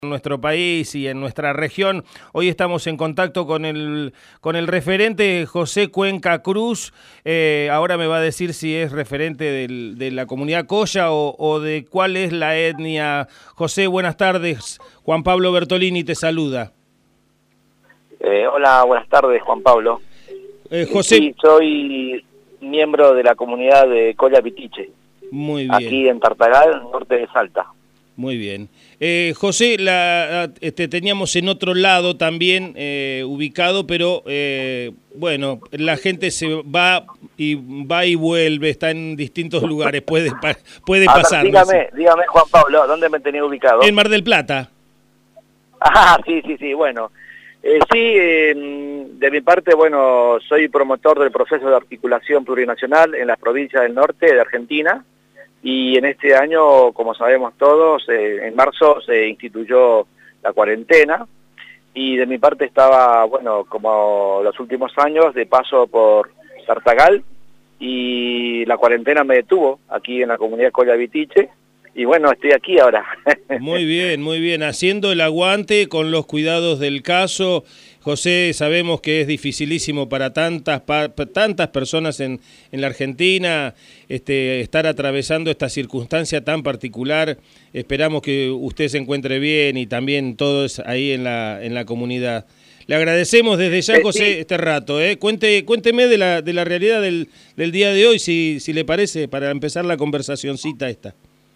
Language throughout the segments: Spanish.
En nuestro país y en nuestra región. Hoy estamos en contacto con el referente José Cuenca Cruz. Ahora me va a decir si es referente de la comunidad Colla o de cuál es la etnia. José, buenas tardes. Juan Pablo Bertolini te saluda. Hola, buenas tardes, Juan Pablo. José. Sí, soy miembro de la comunidad de Colla Pitiche. Muy bien. Aquí en Tartagal, norte de Salta. Muy bien. José, teníamos en otro lado también ubicado, pero bueno, la gente se va y vuelve, está en distintos lugares, puede pasar. Dígame, Juan Pablo, ¿dónde me tenía ubicado? En Mar del Plata. Ah, sí, bueno. De mi parte, bueno, soy promotor del proceso de articulación plurinacional en las provincias del norte de Argentina. Y en este año, como sabemos todos, en marzo se instituyó la cuarentena y de mi parte estaba, bueno, como los últimos años, de paso por Tartagal y la cuarentena me detuvo aquí en la comunidad Colla Pitiche y bueno, estoy aquí ahora. Muy bien, haciendo el aguante con los cuidados del caso. José, sabemos que es dificilísimo para tantas personas en la Argentina estar atravesando esta circunstancia tan particular. Esperamos que usted se encuentre bien y también todos ahí en la comunidad. Le agradecemos desde ya, José, sí. este rato. Cuénteme de la realidad del día de hoy, si le parece, para empezar la conversacioncita esta.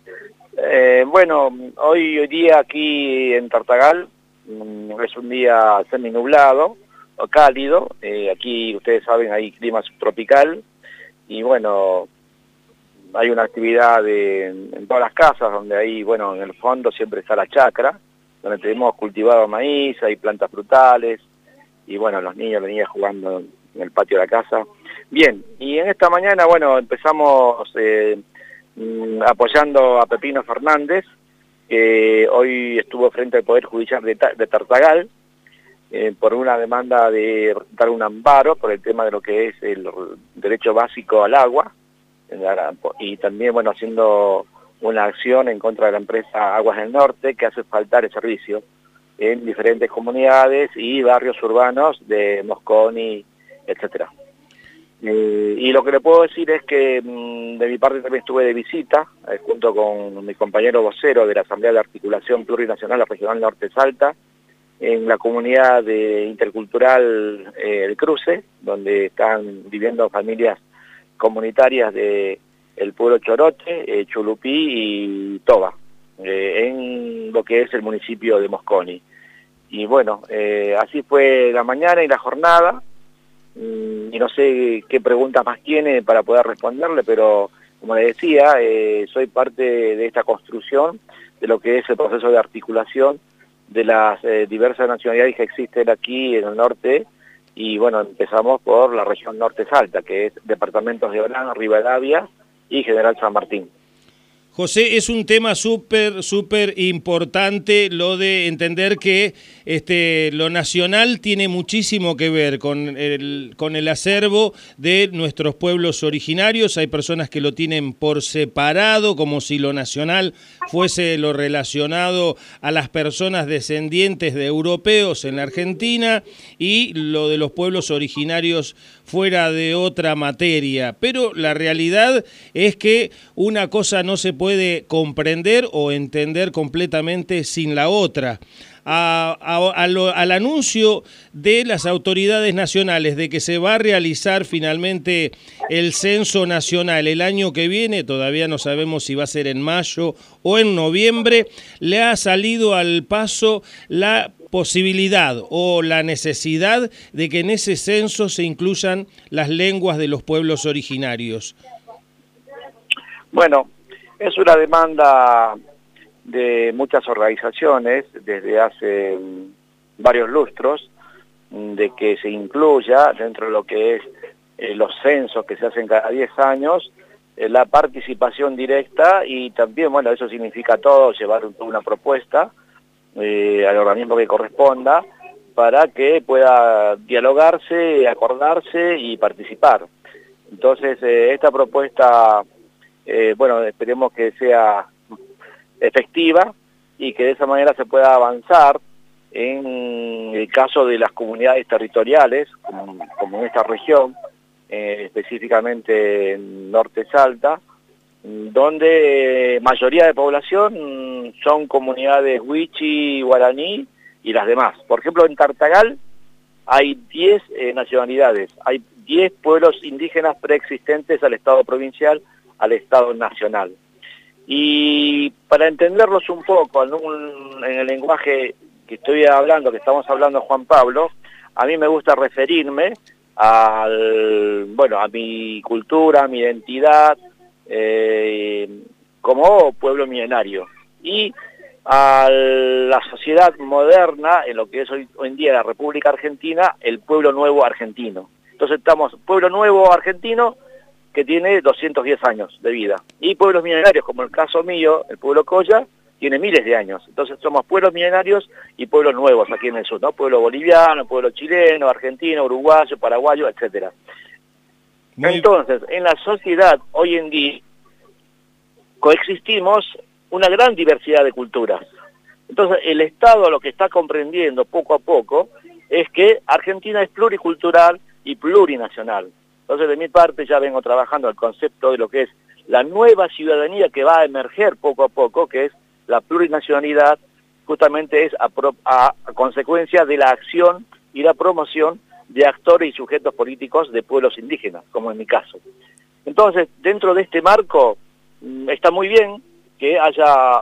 Bueno, hoy día aquí en Tartagal es un día seminublado o cálido. Aquí ustedes saben hay clima subtropical y bueno, hay una actividad en todas las casas donde hay, bueno, en el fondo siempre está la chacra, donde tenemos cultivado maíz, hay plantas frutales y bueno, los niños, las niñas jugando en el patio de la casa. Bien, y en esta mañana, bueno, empezamos apoyando a Pepino Fernández, que hoy estuvo frente al Poder Judicial de Tartagal por una demanda de dar un amparo por el tema de lo que es el derecho básico al agua y también, bueno, haciendo una acción en contra de la empresa Aguas del Norte que hace faltar el servicio en diferentes comunidades y barrios urbanos de Mosconi, etcétera. Y lo que le puedo decir es que de mi parte también estuve de visita, junto con mi compañero vocero de la Asamblea de Articulación Plurinacional la Regional Norte Salta, en la comunidad intercultural El Cruce, donde están viviendo familias comunitarias de el pueblo Chorote, Chulupí y Toba, en lo que es el municipio de Mosconi. Y bueno, así fue la mañana y la jornada. Y no sé qué preguntas más tiene para poder responderle, pero como le decía, soy parte de esta construcción de lo que es el proceso de articulación de las diversas nacionalidades que existen aquí en el norte, y bueno, empezamos por la región norte Salta, que es departamentos de Orán, Rivadavia y General San Martín. José, es un tema súper importante lo de entender que lo nacional tiene muchísimo que ver con el acervo de nuestros pueblos originarios. Hay personas que lo tienen por separado, como si lo nacional fuese lo relacionado a las personas descendientes de europeos en la Argentina y lo de los pueblos originarios fuera de otra materia. Pero la realidad es que una cosa no se puede comprender o entender completamente sin la otra. Al anuncio de las autoridades nacionales de que se va a realizar finalmente el censo nacional el año que viene, todavía no sabemos si va a ser en mayo o en noviembre, le ha salido al paso la posibilidad o la necesidad de que en ese censo se incluyan las lenguas de los pueblos originarios. Bueno, es una demanda de muchas organizaciones desde hace varios lustros de que se incluya dentro de lo que es los censos que se hacen cada 10 años la participación directa y también, bueno, eso significa todo, llevar una propuesta al organismo que corresponda para que pueda dialogarse, acordarse y participar. Entonces, esta propuesta, bueno, esperemos que sea efectiva y que de esa manera se pueda avanzar en el caso de las comunidades territoriales, como en esta región, específicamente en Norte Salta, donde mayoría de población son comunidades wichi, guaraní y las demás. Por ejemplo, en Tartagal hay 10 nacionalidades, hay 10 pueblos indígenas preexistentes al Estado provincial, al Estado nacional. Y para entenderlos un poco en el lenguaje que estoy hablando, que estamos hablando Juan Pablo, a mí me gusta referirme a mi cultura, a mi identidad, como pueblo milenario, y a la sociedad moderna, en lo que es hoy en día la República Argentina, el pueblo nuevo argentino. Entonces estamos pueblo nuevo argentino que tiene 210 años de vida, y pueblos milenarios, como el caso mío, el pueblo Colla, tiene miles de años. Entonces somos pueblos milenarios y pueblos nuevos aquí en el sur, ¿no? Pueblo boliviano, pueblo chileno, argentino, uruguayo, paraguayo, etcétera. Entonces, en la sociedad hoy en día coexistimos una gran diversidad de culturas. Entonces, el Estado lo que está comprendiendo poco a poco es que Argentina es pluricultural y plurinacional. Entonces, de mi parte ya vengo trabajando el concepto de lo que es la nueva ciudadanía que va a emerger poco a poco, que es la plurinacionalidad, justamente es a consecuencia de la acción y la promoción de actores y sujetos políticos de pueblos indígenas, como en mi caso. Entonces, dentro de este marco, está muy bien que haya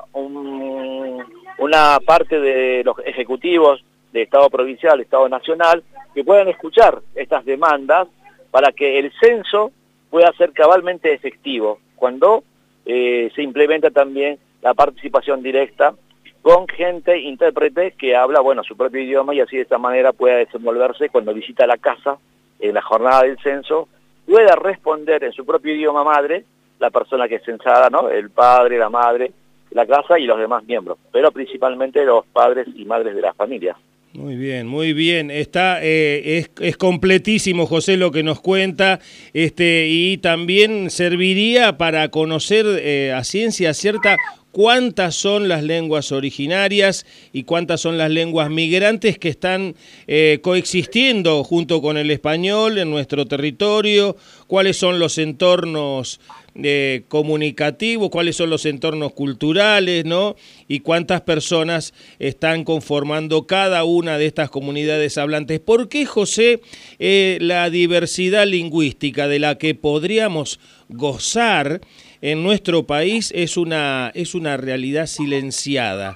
una parte de los ejecutivos de Estado provincial, Estado nacional, que puedan escuchar estas demandas para que el censo pueda ser cabalmente efectivo, cuando se implementa también la participación directa con gente intérprete que habla, su propio idioma, y así de esta manera pueda desenvolverse cuando visita la casa en la jornada del censo, pueda responder en su propio idioma madre la persona que es censada, ¿no? El padre, la madre, la casa y los demás miembros, pero principalmente los padres y madres de la familia. Muy bien, muy bien. Está es completísimo, José, lo que nos cuenta, y también serviría para conocer a ciencia cierta cuántas son las lenguas originarias y cuántas son las lenguas migrantes que están coexistiendo junto con el español en nuestro territorio, cuáles son los entornos comunicativos, cuáles son los entornos culturales, ¿no? Y cuántas personas están conformando cada una de estas comunidades hablantes. ¿Por qué, José, la diversidad lingüística de la que podríamos gozar en nuestro país es una realidad silenciada?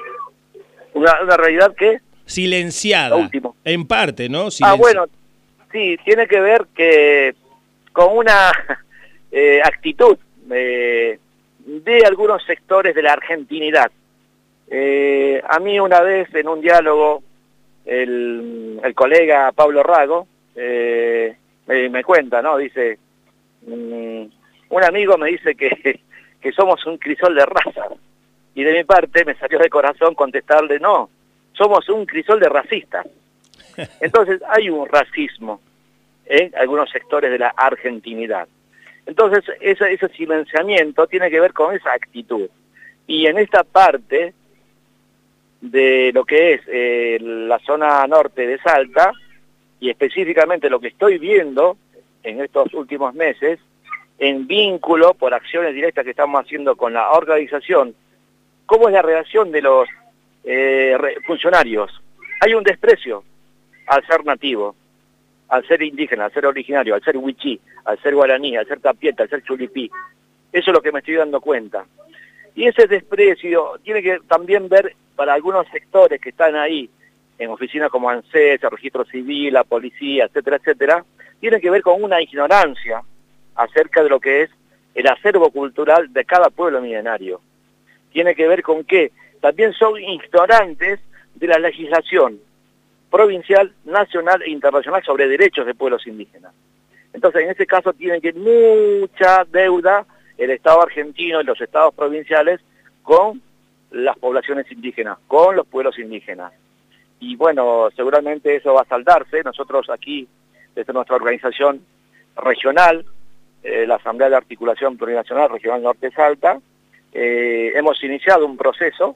¿Una realidad qué? Silenciada. Lo último. En parte, ¿no? Sí, tiene que ver que con una actitud de algunos sectores de la argentinidad. A mí una vez en un diálogo el colega Pablo Rago me cuenta, ¿no? Dice, un amigo me dice que somos un crisol de razas, y de mi parte me salió de corazón contestarle, no, somos un crisol de racistas. Entonces hay un racismo en algunos sectores de la argentinidad. Entonces ese silenciamiento tiene que ver con esa actitud. Y en esta parte de lo que es la zona norte de Salta, y específicamente lo que estoy viendo en estos últimos meses, en vínculo por acciones directas que estamos haciendo con la organización, ¿cómo es la relación de los funcionarios? Hay un desprecio al ser nativo, al ser indígena, al ser originario, al ser wichí, al ser guaraní, al ser tapieta, al ser chulipí. Eso es lo que me estoy dando cuenta. Y ese desprecio tiene que también ver para algunos sectores que están ahí, en oficinas como ANSES, el Registro Civil, la Policía, etcétera, etcétera, tiene que ver con una ignorancia acerca de lo que es el acervo cultural de cada pueblo milenario. Tiene que ver con que también son ignorantes de la legislación provincial, nacional e internacional sobre derechos de pueblos indígenas. Entonces, en ese caso tiene que mucha deuda el Estado argentino y los estados provinciales con las poblaciones indígenas, con los pueblos indígenas. Y bueno, seguramente eso va a saldarse. Nosotros aquí, desde nuestra organización regional, la Asamblea de Articulación Plurinacional Regional Norte Salta, hemos iniciado un proceso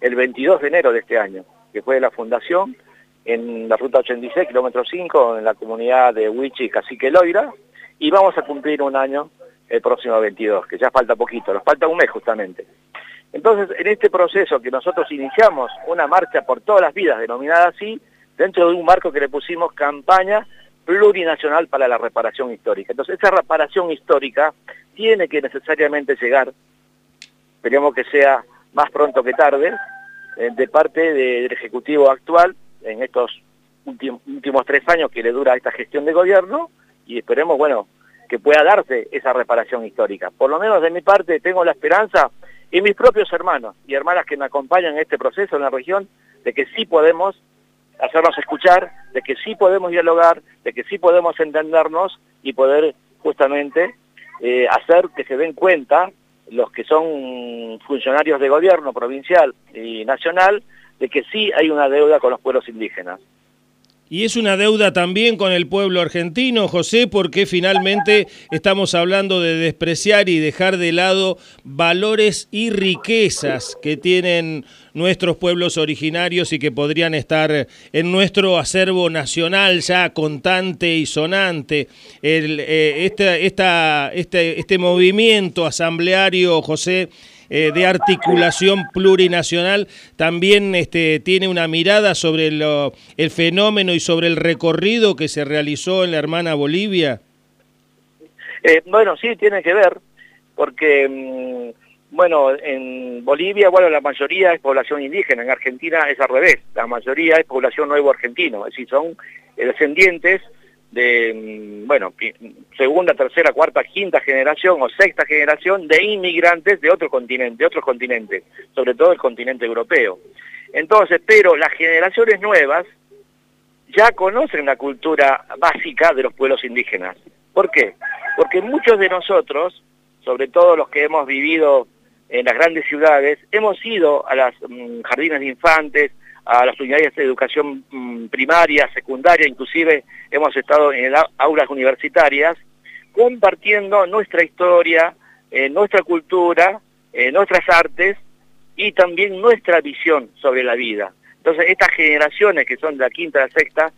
el 22 de enero de este año, que fue la fundación en la ruta 86, kilómetro 5, en la comunidad de Huichi, Cacique Loira, y vamos a cumplir un año el próximo 22, que ya falta poquito, nos falta un mes justamente. Entonces, en este proceso que nosotros iniciamos una marcha por todas las vidas, denominada así, dentro de un marco que le pusimos campaña plurinacional para la reparación histórica. Entonces, esa reparación histórica tiene que necesariamente llegar, esperemos que sea más pronto que tarde, de parte del Ejecutivo actual, en estos últimos 3 años que le dura esta gestión de gobierno, y esperemos, bueno, que pueda darse esa reparación histórica. Por lo menos de mi parte tengo la esperanza, y mis propios hermanos y hermanas que me acompañan en este proceso en la región, de que sí podemos hacernos escuchar, de que sí podemos dialogar, de que sí podemos entendernos y poder justamente hacer que se den cuenta los que son funcionarios de gobierno provincial y nacional, de que sí hay una deuda con los pueblos indígenas. Y es una deuda también con el pueblo argentino, José, porque finalmente estamos hablando de despreciar y dejar de lado valores y riquezas que tienen nuestros pueblos originarios y que podrían estar en nuestro acervo nacional ya contante y sonante. Este movimiento asambleario, José, de articulación plurinacional, también tiene una mirada sobre el fenómeno y sobre el recorrido que se realizó en la hermana Bolivia. Bueno, sí, tiene que ver, porque, bueno, en Bolivia, bueno, la mayoría es población indígena, en Argentina es al revés, la mayoría es población nuevo argentino, es decir, son descendientes de, bueno, segunda, tercera, cuarta, quinta generación o sexta generación de inmigrantes de otros continentes, sobre todo el continente europeo. Entonces, pero las generaciones nuevas ya conocen la cultura básica de los pueblos indígenas. ¿Por qué? Porque muchos de nosotros, sobre todo los que hemos vivido en las grandes ciudades, hemos ido a las jardines de infantes, a las unidades de educación primaria, secundaria, inclusive hemos estado en aulas universitarias, compartiendo nuestra historia, nuestra cultura, nuestras artes y también nuestra visión sobre la vida. Entonces estas generaciones que son de la quinta y la sexta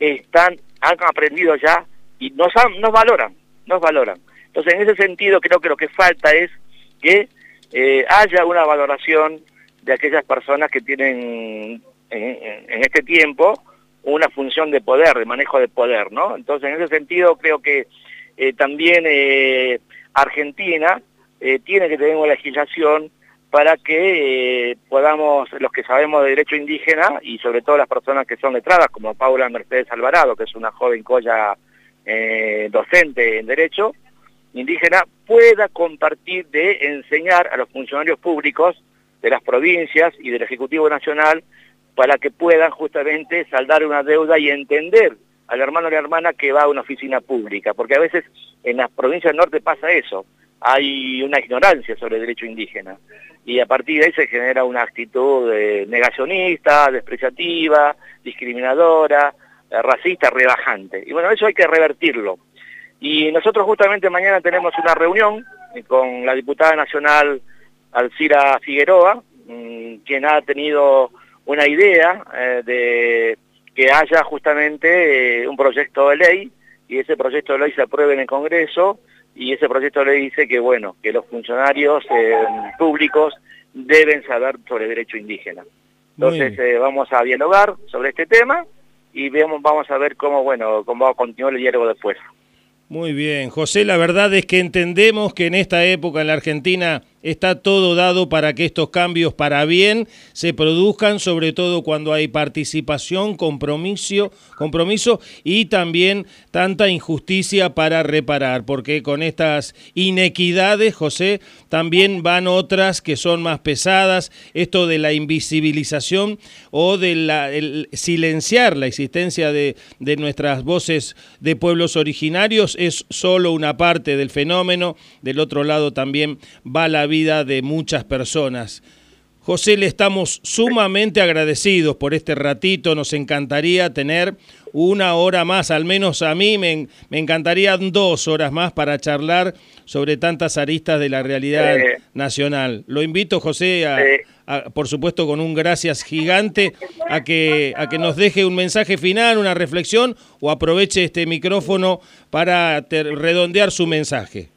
han aprendido ya y nos valoran. Entonces en ese sentido creo que lo que falta es que haya una valoración de aquellas personas que tienen en este tiempo una función de poder, de manejo de poder, ¿no? Entonces, en ese sentido, creo que también Argentina tiene que tener una legislación para que podamos, los que sabemos de derecho indígena, y sobre todo las personas que son letradas, como Paula Mercedes Alvarado, que es una joven colla docente en derecho indígena, pueda compartir de enseñar a los funcionarios públicos de las provincias y del Ejecutivo Nacional para que puedan justamente saldar una deuda y entender al hermano o la hermana que va a una oficina pública, porque a veces en las provincias del norte pasa eso, hay una ignorancia sobre el derecho indígena, y a partir de ahí se genera una actitud negacionista, despreciativa, discriminadora, racista, rebajante, y bueno, eso hay que revertirlo. Y nosotros justamente mañana tenemos una reunión con la diputada nacional Alcira Figueroa, quien ha tenido una idea de que haya justamente un proyecto de ley, y ese proyecto de ley se apruebe en el Congreso, y ese proyecto de ley dice que, bueno, que los funcionarios públicos deben saber sobre derecho indígena. Entonces vamos a dialogar sobre este tema y vamos a ver cómo va a continuar el diálogo después. Muy bien, José, la verdad es que entendemos que en esta época en la Argentina está todo dado para que estos cambios para bien se produzcan, sobre todo cuando hay participación, compromiso y también tanta injusticia para reparar, porque con estas inequidades, José, también van otras que son más pesadas, esto de la invisibilización o de el silenciar la existencia de nuestras voces de pueblos originarios es solo una parte del fenómeno, del otro lado también va la vida de muchas personas. José, le estamos sumamente agradecidos por este ratito. Nos encantaría tener una hora más, al menos a mí me encantarían 2 horas más para charlar sobre tantas aristas de la realidad nacional. Lo invito, José, por supuesto con un gracias gigante, a que nos deje un mensaje final, una reflexión, o aproveche este micrófono para redondear su mensaje.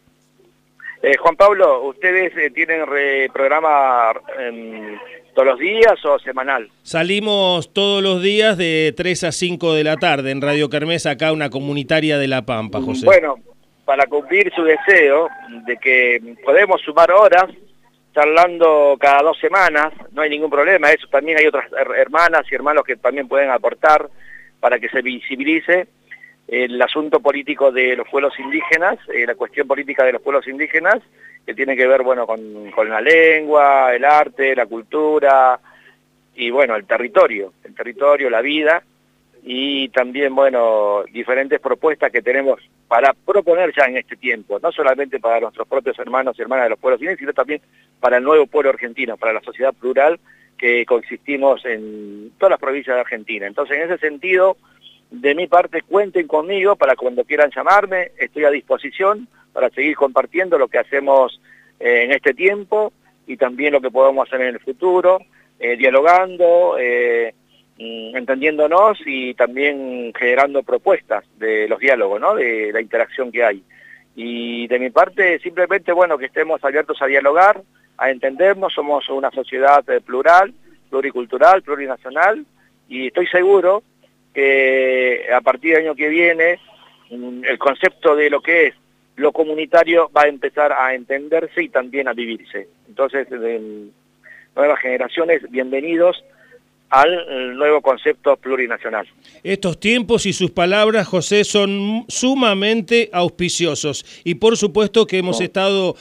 Juan Pablo, ¿ustedes tienen programa todos los días o semanal? Salimos todos los días de 3 a 5 de la tarde en Radio Kermés, acá una comunitaria de La Pampa, José. Bueno, para cumplir su deseo de que podemos sumar horas, charlando cada 2 semanas, no hay ningún problema. Eso también hay otras hermanas y hermanos que también pueden aportar para que se visibilice el asunto político de los pueblos indígenas, la cuestión política de los pueblos indígenas, que tiene que ver, bueno, con la lengua, el arte, la cultura y, bueno, el territorio, la vida, y también, bueno, diferentes propuestas que tenemos para proponer ya en este tiempo, no solamente para nuestros propios hermanos y hermanas de los pueblos indígenas, sino también para el nuevo pueblo argentino, para la sociedad plural que coexistimos en todas las provincias de Argentina. Entonces, en ese sentido, de mi parte, cuenten conmigo para cuando quieran llamarme, estoy a disposición para seguir compartiendo lo que hacemos en este tiempo y también lo que podemos hacer en el futuro, dialogando, entendiéndonos y también generando propuestas de los diálogos, ¿no? De la interacción que hay. Y de mi parte, simplemente, bueno, que estemos abiertos a dialogar, a entendernos, somos una sociedad plural, pluricultural, plurinacional, y estoy seguro que a partir del año que viene el concepto de lo que es lo comunitario va a empezar a entenderse y también a vivirse. Entonces, nuevas generaciones, bienvenidos al nuevo concepto plurinacional. Estos tiempos y sus palabras, José, son sumamente auspiciosos y por supuesto que hemos estado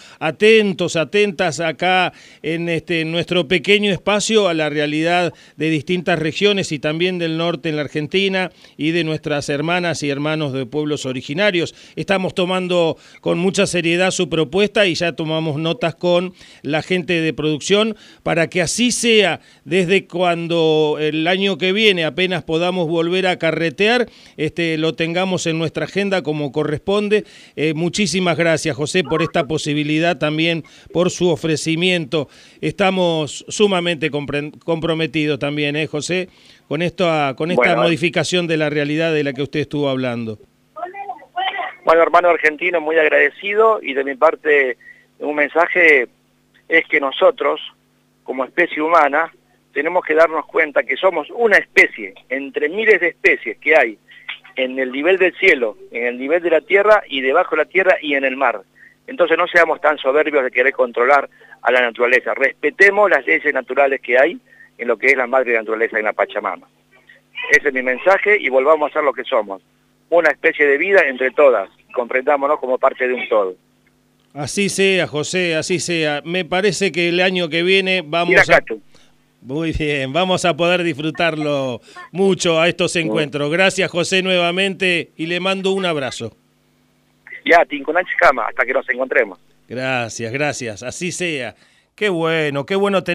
atentas acá en nuestro pequeño espacio a la realidad de distintas regiones y también del norte en la Argentina y de nuestras hermanas y hermanos de pueblos originarios. Estamos tomando con mucha seriedad su propuesta y ya tomamos notas con la gente de producción para que así sea desde cuando el año que viene apenas podamos volver a carretear, lo tengamos en nuestra agenda como corresponde. Muchísimas gracias, José, por esta posibilidad, también por su ofrecimiento. Estamos sumamente comprometidos también, José, con esta modificación de la realidad de la que usted estuvo hablando. Bueno, hermano argentino, muy agradecido, y de mi parte un mensaje es que nosotros, como especie humana, tenemos que darnos cuenta que somos una especie entre miles de especies que hay en el nivel del cielo, en el nivel de la tierra y debajo de la tierra y en el mar. Entonces no seamos tan soberbios de querer controlar a la naturaleza. Respetemos las leyes naturales que hay en lo que es la madre naturaleza en la Pachamama. Ese es mi mensaje y volvamos a ser lo que somos. Una especie de vida entre todas. Comprendámonos como parte de un todo. Así sea, José, así sea. Me parece que el año que viene vamos Muy bien, vamos a poder disfrutarlo mucho a estos encuentros. Gracias, José, nuevamente, y le mando un abrazo. Ya, Tinkunanchikama, hasta que nos encontremos. Gracias, así sea. Qué bueno tener